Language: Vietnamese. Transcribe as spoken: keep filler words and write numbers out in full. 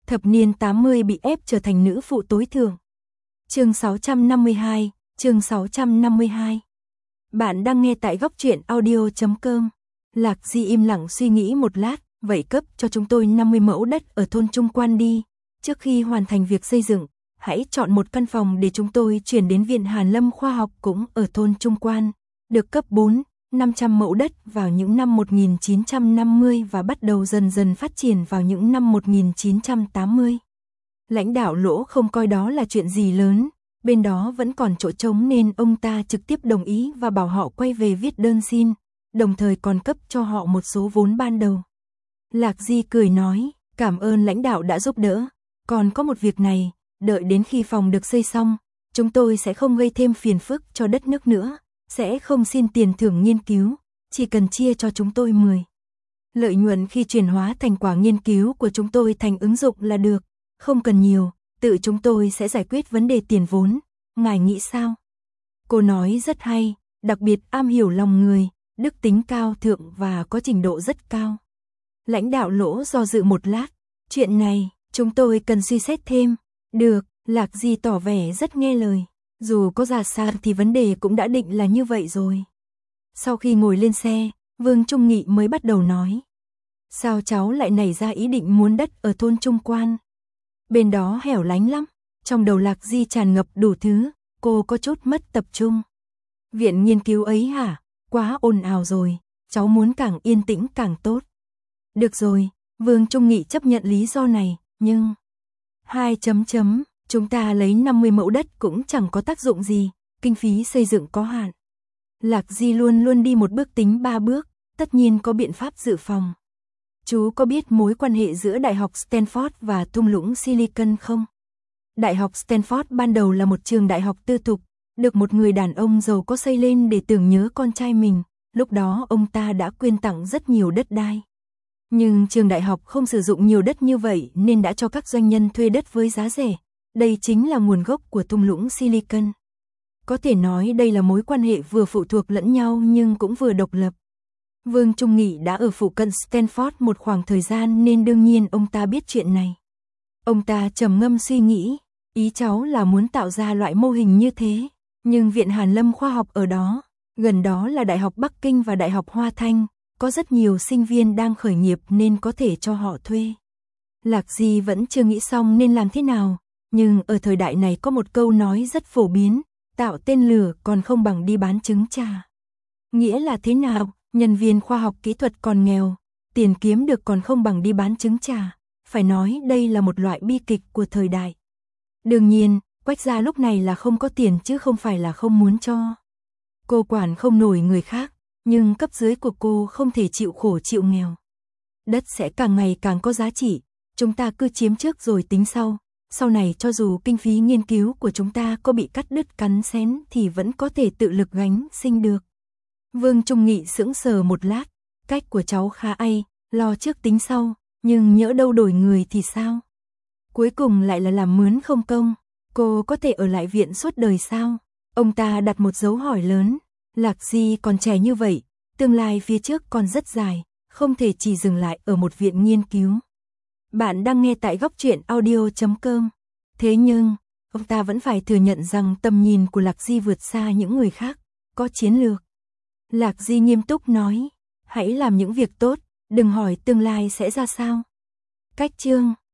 Thập niên tám mươi bị ép trở thành nữ phụ tối thượng. Chương sáu trăm năm mươi hai, chương sáu trăm năm mươi hai. Bạn đang nghe tại góc truyện audio chấm com. Lạc Di im lặng suy nghĩ một lát, vậy cấp cho chúng tôi năm mươi mẫu đất ở thôn Trung Quan đi. Trước khi hoàn thành việc xây dựng, hãy chọn một căn phòng để chúng tôi chuyển đến Viện Hàn Lâm Khoa học cũng ở thôn Trung Quan. Được cấp bốn, năm trăm mẫu đất vào những năm một nghìn chín trăm năm mươi và bắt đầu dần dần phát triển vào những năm một nghìn chín trăm tám mươi. Lãnh đạo Lỗ không coi đó là chuyện gì lớn, bên đó vẫn còn chỗ trống nên ông ta trực tiếp đồng ý và bảo họ quay về viết đơn xin, đồng thời còn cấp cho họ một số vốn ban đầu. Lạc Di cười nói, cảm ơn lãnh đạo đã giúp đỡ, còn có một việc này, đợi đến khi phòng được xây xong, chúng tôi sẽ không gây thêm phiền phức cho đất nước nữa, sẽ không xin tiền thưởng nghiên cứu, chỉ cần chia cho chúng tôi mười. Lợi nhuận khi chuyển hóa thành quả nghiên cứu của chúng tôi thành ứng dụng là được, không cần nhiều, tự chúng tôi sẽ giải quyết vấn đề tiền vốn, ngài nghĩ sao? Cô nói rất hay, đặc biệt am hiểu lòng người, đức tính cao thượng và có trình độ rất cao. Lãnh đạo Lỗ do dự một lát, chuyện này, chúng tôi cần suy xét thêm. Được, Lạc Di tỏ vẻ rất nghe lời, dù có già sao thì vấn đề cũng đã định là như vậy rồi. Sau khi ngồi lên xe, Vương Trung Nghị mới bắt đầu nói. Sao cháu lại nảy ra ý định muốn đất ở thôn Trung Quan? Bên đó hẻo lánh lắm, trong đầu Lạc Di tràn ngập đủ thứ, cô có chút mất tập trung. Viện nghiên cứu ấy hả? Quá ồn ào rồi, cháu muốn càng yên tĩnh càng tốt. Được rồi, Vương Trung Nghị chấp nhận lý do này, nhưng... Hai chấm chấm, chúng ta lấy năm mươi mẫu đất cũng chẳng có tác dụng gì, kinh phí xây dựng có hạn. Lạc Di luôn luôn đi một bước tính ba bước, tất nhiên có biện pháp dự phòng. Chú có biết mối quan hệ giữa Đại học Stanford và thung lũng Silicon không? Đại học Stanford ban đầu là một trường đại học tư thục, được một người đàn ông giàu có xây lên để tưởng nhớ con trai mình, lúc đó ông ta đã quyên tặng rất nhiều đất đai. Nhưng trường đại học không sử dụng nhiều đất như vậy nên đã cho các doanh nhân thuê đất với giá rẻ. Đây chính là nguồn gốc của thung lũng Silicon. Có thể nói đây là mối quan hệ vừa phụ thuộc lẫn nhau nhưng cũng vừa độc lập. Vương Trung Nghị đã ở phụ cận Stanford một khoảng thời gian nên đương nhiên ông ta biết chuyện này. Ông ta trầm ngâm suy nghĩ, ý cháu là muốn tạo ra loại mô hình như thế, nhưng Viện Hàn Lâm Khoa học ở đó, gần đó là Đại học Bắc Kinh và Đại học Hoa Thanh, có rất nhiều sinh viên đang khởi nghiệp nên có thể cho họ thuê. Lạc Di vẫn chưa nghĩ xong nên làm thế nào, nhưng ở thời đại này có một câu nói rất phổ biến, tạo tên lửa còn không bằng đi bán trứng trà. Nghĩa là thế nào? Nhân viên khoa học kỹ thuật còn nghèo, tiền kiếm được còn không bằng đi bán trứng trà, phải nói đây là một loại bi kịch của thời đại. Đương nhiên, Quách gia lúc này là không có tiền chứ không phải là không muốn cho. Cô quản không nổi người khác, nhưng cấp dưới của cô không thể chịu khổ chịu nghèo. Đất sẽ càng ngày càng có giá trị, chúng ta cứ chiếm trước rồi tính sau, sau này cho dù kinh phí nghiên cứu của chúng ta có bị cắt đứt cắn xén thì vẫn có thể tự lực gánh sinh được. Vương Trung Nghị sững sờ một lát, cách của cháu khá hay, lo trước tính sau, nhưng nhỡ đâu đổi người thì sao? Cuối cùng lại là làm mướn không công, cô có thể ở lại viện suốt đời sao? Ông ta đặt một dấu hỏi lớn, Lạc Di còn trẻ như vậy, tương lai phía trước còn rất dài, không thể chỉ dừng lại ở một viện nghiên cứu. Bạn đang nghe tại góc truyện audio chấm com. Thế nhưng, ông ta vẫn phải thừa nhận rằng tầm nhìn của Lạc Di vượt xa những người khác, có chiến lược. Lạc Di nghiêm túc nói, hãy làm những việc tốt, đừng hỏi tương lai sẽ ra sao. Cách chương,